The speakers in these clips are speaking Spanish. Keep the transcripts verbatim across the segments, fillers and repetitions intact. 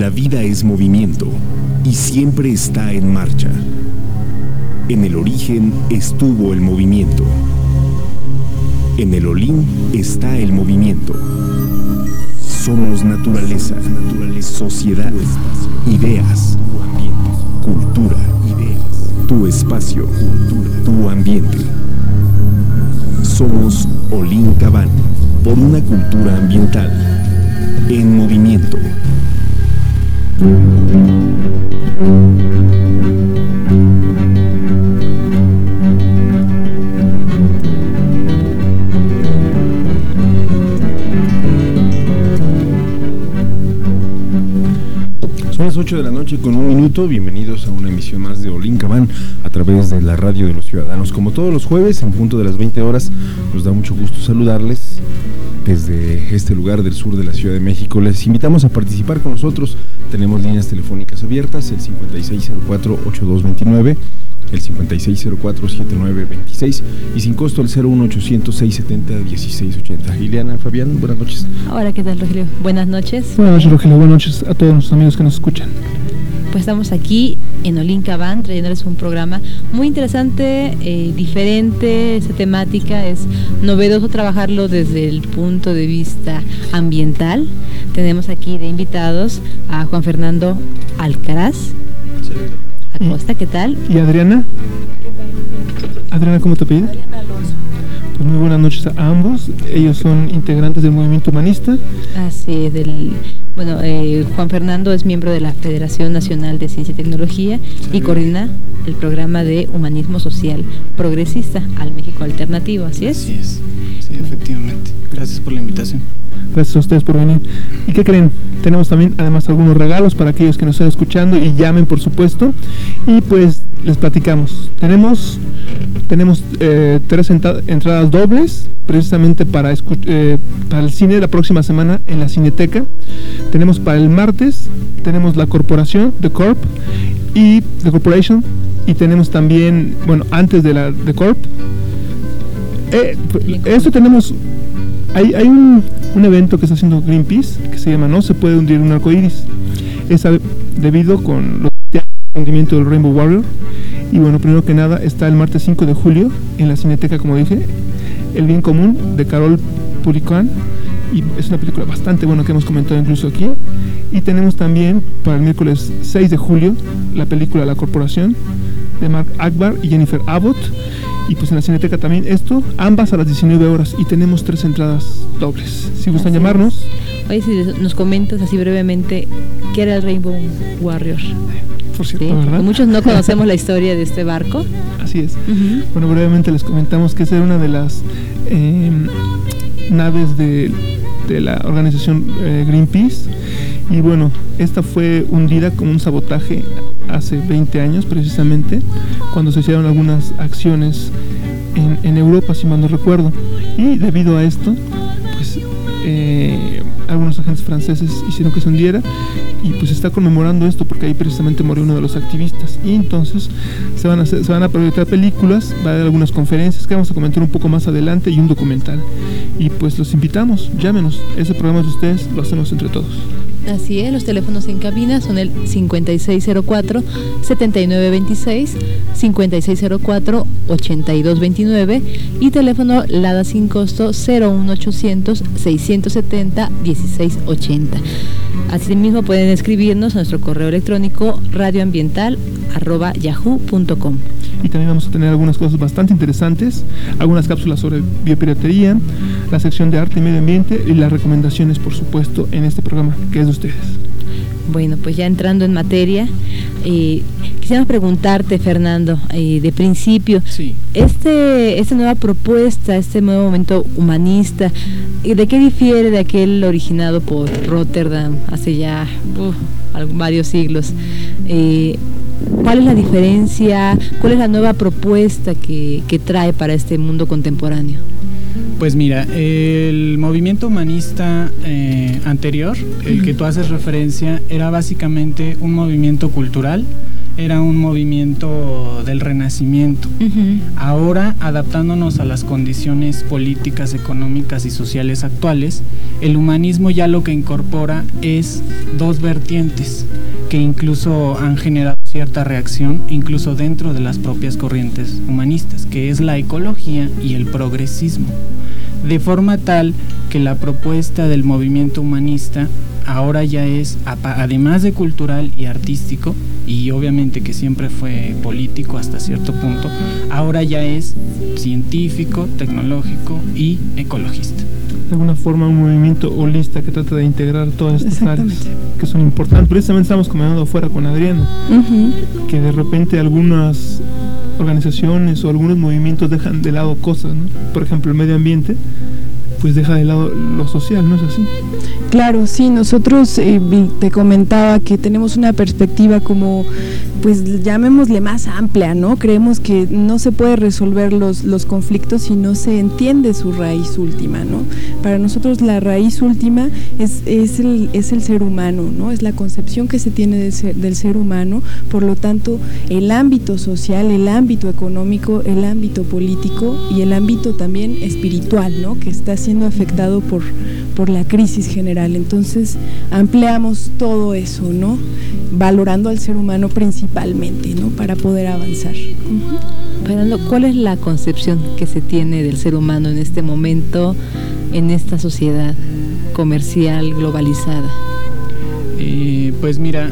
La vida es movimiento y siempre está en marcha. En el origen estuvo el movimiento. En el Olin está el movimiento. Somos naturaleza, naturaleza, sociedad, ideas, cultura, ideas, tu espacio, cultura, tu ambiente. Somos Olin Cabán, por una cultura ambiental en movimiento. Son las ocho de la noche con un minuto. Bienvenidos a una emisión más de Olin Cabán a través de la radio de los ciudadanos. Como todos los jueves, en punto de las veinte horas, nos da mucho gusto saludarles desde este lugar del sur de la Ciudad de México. Les invitamos a participar con nosotros. Tenemos líneas telefónicas abiertas, el cincuenta y seis cero cuatro, ochenta y dos veintinueve, el cincuenta y seis cero cuatro, setenta y nueve veintiséis y sin costo el cero uno ochocientos, seiscientos setenta, dieciséis ochenta. Liliana, Fabián, buenas noches. Hola, ¿qué tal, Rogelio? Buenas noches. Buenas noches, Rogelio. Buenas noches a todos nuestros amigos que nos escuchan. Pues estamos aquí en Olin Cabán trayéndoles un programa muy interesante, eh, diferente. Esta temática es novedoso trabajarlo desde el punto de vista ambiental. Tenemos aquí de invitados a Juan Fernando Alcaraz Acosta, ¿qué tal? ¿Y Adriana? Adriana, ¿cómo te apellidas? Adriana Alonso. Pues muy buenas noches a ambos. Ellos son integrantes del movimiento humanista. Así, del, bueno, eh, Juan Fernando es miembro de la Federación Nacional de Ciencia y Tecnología y coordina el programa de humanismo social progresista al México Alternativo, ¿así es? Así es, sí, efectivamente. Gracias por la invitación. Gracias a ustedes por venir. ¿Y qué creen? Tenemos también además algunos regalos para aquellos que nos están escuchando y llamen, por supuesto. Y pues les platicamos. Tenemos tenemos eh, tres entra- entradas dobles precisamente para, escu- eh, para el cine la próxima semana en la Cineteca. Tenemos para el martes, tenemos la corporación, The Corp, y The Corporation. Y tenemos también, bueno, antes de la The Corp. Eh, esto tenemos... Hay, hay un, un evento que está haciendo Greenpeace que se llama No se puede hundir un arco iris. Es a, debido con los hundimiento del Rainbow Warrior. Y bueno, primero que nada está el martes cinco de julio en la Cineteca, como dije, El bien común de Carol Purican. Y es una película bastante buena que hemos comentado incluso aquí. Y tenemos también para el miércoles seis de julio la película La Corporación de Mark Akbar y Jennifer Abbott. Y pues en la Cineteca también esto, ambas a las diecinueve horas, y tenemos tres entradas dobles. Si gustan así llamarnos. Oye, si nos comentas así brevemente, ¿qué era el Rainbow Warrior? Por cierto, ¿sí? ¿verdad? Muchos no conocemos la historia de este barco. Así es. Uh-huh. Bueno, brevemente les comentamos que esa era una de las eh, naves de, de la organización eh, Greenpeace. Y bueno, esta fue hundida como un sabotaje hace veinte años precisamente, cuando se hicieron algunas acciones en, en Europa, si mal no recuerdo. Y debido a esto, pues eh, algunos agentes franceses hicieron que se hundiera, y pues se está conmemorando esto porque ahí precisamente murió uno de los activistas. Y entonces se van a hacer, se van a proyectar películas, va a haber algunas conferencias que vamos a comentar un poco más adelante y un documental. Y pues los invitamos, llámenos, ese programa es de ustedes, lo hacemos entre todos. Así es, los teléfonos en cabina son el cincuenta y seis cero cuatro, setenta y nueve veintiséis, cincuenta y seis cero cuatro, ochenta y dos veintinueve y teléfono LADA sin costo cero uno ochocientos, seiscientos setenta, dieciséis ochenta. Asimismo pueden escribirnos a nuestro correo electrónico radioambiental arroba yahoo punto com. Y también vamos a tener algunas cosas bastante interesantes, algunas cápsulas sobre biopiratería, la sección de arte y medio ambiente y las recomendaciones, por supuesto, en este programa que es de ustedes. Bueno, pues ya entrando en materia, eh, quisiera preguntarte, Fernando, eh, de principio, sí. este, esta nueva propuesta, este nuevo momento humanista, ¿de qué difiere de aquel originado por Rotterdam hace ya uh, varios siglos? Eh, ¿Cuál es la diferencia? ¿Cuál es la nueva propuesta que, que trae para este mundo contemporáneo? Pues mira, el movimiento humanista eh, anterior, el que tú haces referencia, era básicamente un movimiento cultural era un movimiento del Renacimiento. Uh-huh. Ahora, adaptándonos a las condiciones políticas, económicas y sociales actuales, el humanismo ya lo que incorpora es dos vertientes que incluso han generado cierta reacción, incluso dentro de las propias corrientes humanistas, que es la ecología y el progresismo. De forma tal que la propuesta del movimiento humanista ahora ya es, además de cultural y artístico, y obviamente que siempre fue político hasta cierto punto, ahora ya es científico, tecnológico y ecologista. De alguna forma un movimiento holista que trata de integrar todas estas áreas que son importantes. Precisamente estamos comentando afuera con Adriana, uh-huh. que de repente algunas organizaciones o algunos movimientos dejan de lado cosas, ¿no? Por ejemplo, el medio ambiente pues deja de lado lo social, ¿no es así? Claro, sí, nosotros eh, te comentaba que tenemos una perspectiva como, pues llamémosle más amplia, ¿no? Creemos que no se puede resolver los, los conflictos si no se entiende su raíz última, ¿no? Para nosotros la raíz última es, es, el, es el ser humano, ¿no? Es la concepción que se tiene del ser, del ser humano, por lo tanto, el ámbito social, el ámbito económico, el ámbito político y el ámbito también espiritual, ¿no? Que está siendo afectado por, por la crisis general. Entonces ampliamos todo eso, ¿no? Valorando al ser humano principalmente, ¿no? Para poder avanzar. Uh-huh. Fernando, ¿cuál es la concepción que se tiene del ser humano en este momento, en esta sociedad comercial globalizada? Eh, pues mira,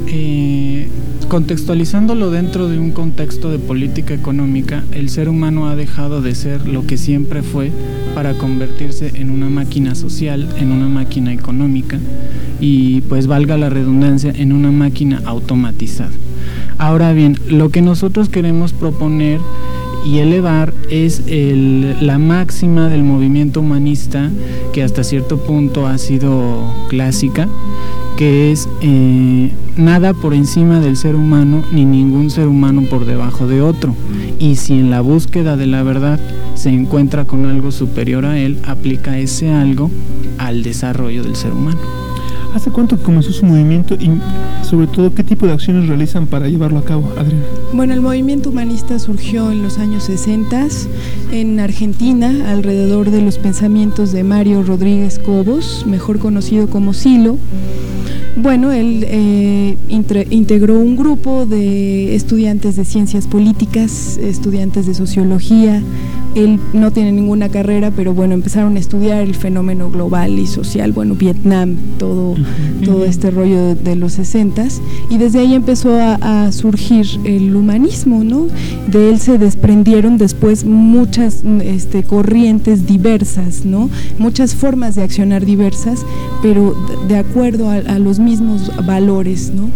eh, contextualizándolo dentro de un contexto de política económica, el ser humano ha dejado de ser lo que siempre fue para convertirse en una máquina social, en una máquina económica y, pues valga la redundancia, en una máquina automatizada. Ahora bien, lo que nosotros queremos proponer y elevar es el, la máxima del movimiento humanista, que hasta cierto punto ha sido clásica, que es eh, nada por encima del ser humano, ni ningún ser humano por debajo de otro. Y si en la búsqueda de la verdad se encuentra con algo superior a él, aplica ese algo al desarrollo del ser humano. ¿Hace cuánto comenzó su movimiento y sobre todo qué tipo de acciones realizan para llevarlo a cabo, Adriana? Bueno, el movimiento humanista surgió en los años sesenta en Argentina, alrededor de los pensamientos de Mario Rodríguez Cobos, mejor conocido como Silo. Bueno, él eh, integró un grupo de estudiantes de ciencias políticas, estudiantes de sociología. Él no tiene ninguna carrera, pero bueno, empezaron a estudiar el fenómeno global y social, bueno, Vietnam, todo, uh-huh. todo este rollo de, de los sesentas, y desde ahí empezó a, a surgir el humanismo, ¿no? De él se desprendieron después muchas este, corrientes diversas, ¿no? Muchas formas de accionar diversas, pero de, de acuerdo a, a los mismos valores, ¿no?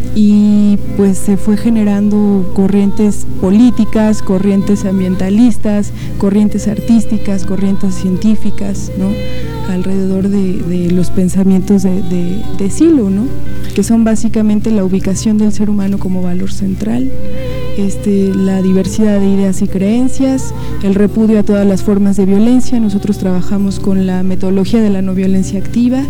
Y pues se fue generando corrientes políticas, corrientes ambientalistas, corrientes artísticas, corrientes científicas, ¿no? Alrededor de, de los pensamientos de, de, de Silo, ¿no? Que son básicamente la ubicación del ser humano como valor central, este, la diversidad de ideas y creencias, el repudio a todas las formas de violencia. Nosotros trabajamos con la metodología de la no violencia activa,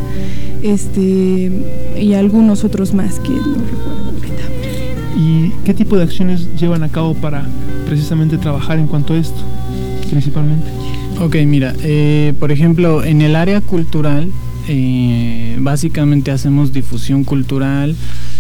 este, y algunos otros más que no recuerdo ahorita. ¿Y qué tipo de acciones llevan a cabo para precisamente trabajar en cuanto a esto, principalmente? Ok, mira, eh, por ejemplo, en el área cultural, eh, básicamente hacemos difusión cultural,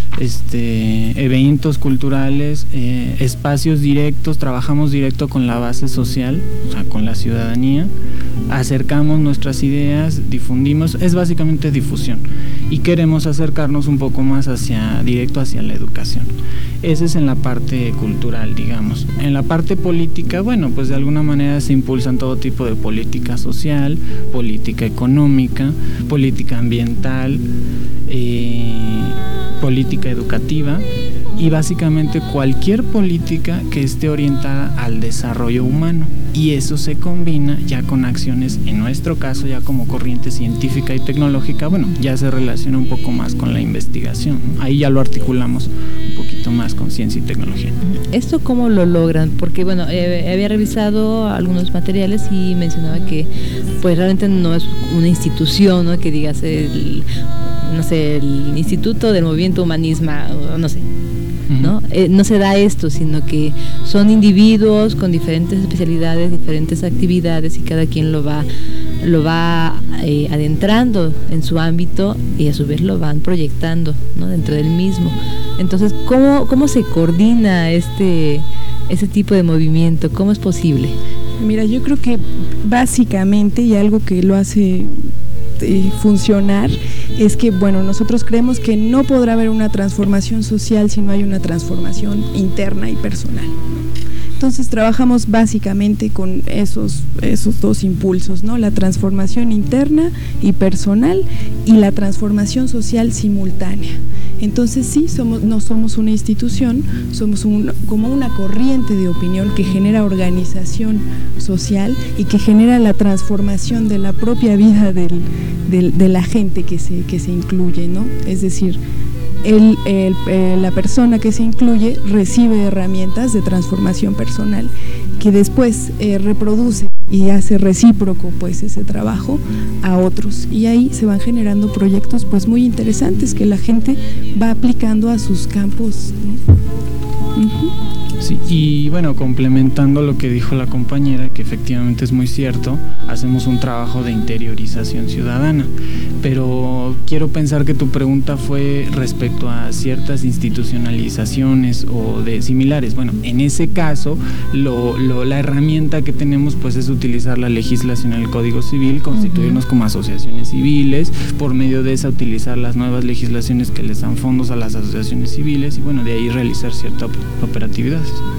este, eventos culturales, eh, espacios directos, trabajamos directo con la base social, o sea, con la ciudadanía, acercamos nuestras ideas, difundimos, es básicamente difusión, y queremos acercarnos un poco más hacia, directo hacia la educación. Ese es en la parte cultural, digamos. En la parte política, bueno, pues de alguna manera se impulsan todo tipo de política social, política económica, política ambiental, eh, política educativa y básicamente cualquier política que esté orientada al desarrollo humano, y eso se combina ya con acciones, en nuestro caso ya como corriente científica y tecnológica, bueno, ya se relaciona un poco más con la investigación, ¿no? Ahí ya lo articulamos un poquito más con ciencia y tecnología. ¿Esto cómo lo logran? Porque bueno, eh, había revisado algunos materiales y mencionaba que pues realmente no es una institución, ¿no? Que digas el, no sé, el Instituto del Movimiento Humanismo, no sé. ¿no? Eh, no se da esto, sino que son individuos con diferentes especialidades, diferentes actividades y cada quien lo va lo va eh, adentrando en su ámbito y a su vez lo van proyectando, ¿no? Dentro del mismo. Entonces, ¿cómo, cómo se coordina este, este tipo de movimiento? ¿Cómo es posible? Mira, yo creo que básicamente, y algo que lo hace eh, funcionar, es que, bueno, nosotros creemos que no podrá haber una transformación social si no hay una transformación interna y personal. Entonces trabajamos básicamente con esos, esos dos impulsos, ¿no? La transformación interna y personal y la transformación social simultánea. Entonces sí, somos, no somos una institución, somos un, como una corriente de opinión que genera organización social y que genera la transformación de la propia vida del, del, de la gente que se, que se incluye, ¿no? Es decir, El, el, eh, la persona que se incluye recibe herramientas de transformación personal que después eh, reproduce y hace recíproco pues ese trabajo a otros, y ahí se van generando proyectos pues muy interesantes que la gente va aplicando a sus campos, ¿no? Uh-huh. Sí, y bueno, complementando lo que dijo la compañera, que efectivamente es muy cierto, hacemos un trabajo de interiorización ciudadana, pero quiero pensar que tu pregunta fue respecto a ciertas institucionalizaciones o de similares. Bueno, en ese caso, lo, lo, la herramienta que tenemos pues es utilizar la legislación en el Código Civil, constituirnos uh-huh. como asociaciones civiles, por medio de esa utilizar las nuevas legislaciones que les dan fondos a las asociaciones civiles y bueno, de ahí realizar cierta operatividad.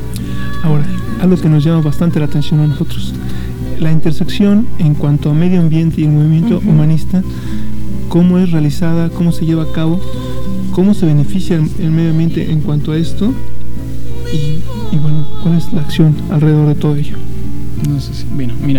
Ahora, algo que nos llama bastante la atención a nosotros, la intersección en cuanto a medio ambiente y el movimiento uh-huh. humanista, cómo es realizada, cómo se lleva a cabo, cómo se beneficia el, el medio ambiente en cuanto a esto y, y bueno, cuál es la acción alrededor de todo ello. No sé si, bueno, mira,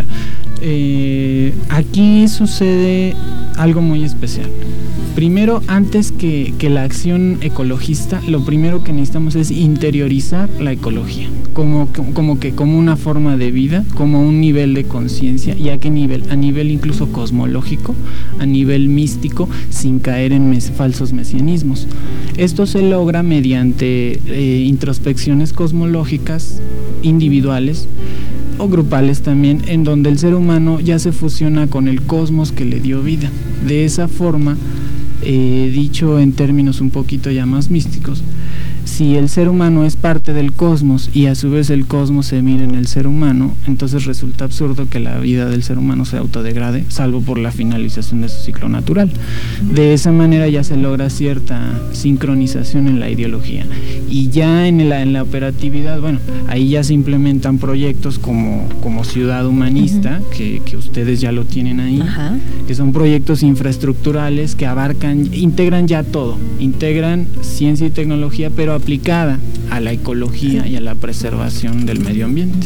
eh, aquí sucede algo muy especial. Primero, antes que, que la acción ecologista, lo primero que necesitamos es interiorizar la ecología, como, como que como una forma de vida, como un nivel de conciencia. ¿Y a qué nivel? A nivel incluso cosmológico, a nivel místico, sin caer en mes, falsos mesianismos. Esto se logra mediante eh, introspecciones cosmológicas individuales o grupales también, en donde el ser humano ya se fusiona con el cosmos que le dio vida. De esa forma, Eh, dicho en términos un poquito ya más místicos, si el ser humano es parte del cosmos y a su vez el cosmos se mira en el ser humano, entonces resulta absurdo que la vida del ser humano se autodegrade, salvo por la finalización de su ciclo natural. De esa manera ya se logra cierta sincronización en la ideología. Y ya en la, en la operatividad, bueno, ahí ya se implementan proyectos como, como Ciudad Humanista, uh-huh. que, que ustedes ya lo tienen ahí, uh-huh. que son proyectos infraestructurales que abarcan, integran ya todo, integran ciencia y tecnología, pero aplicada a la ecología y a la preservación del medio ambiente.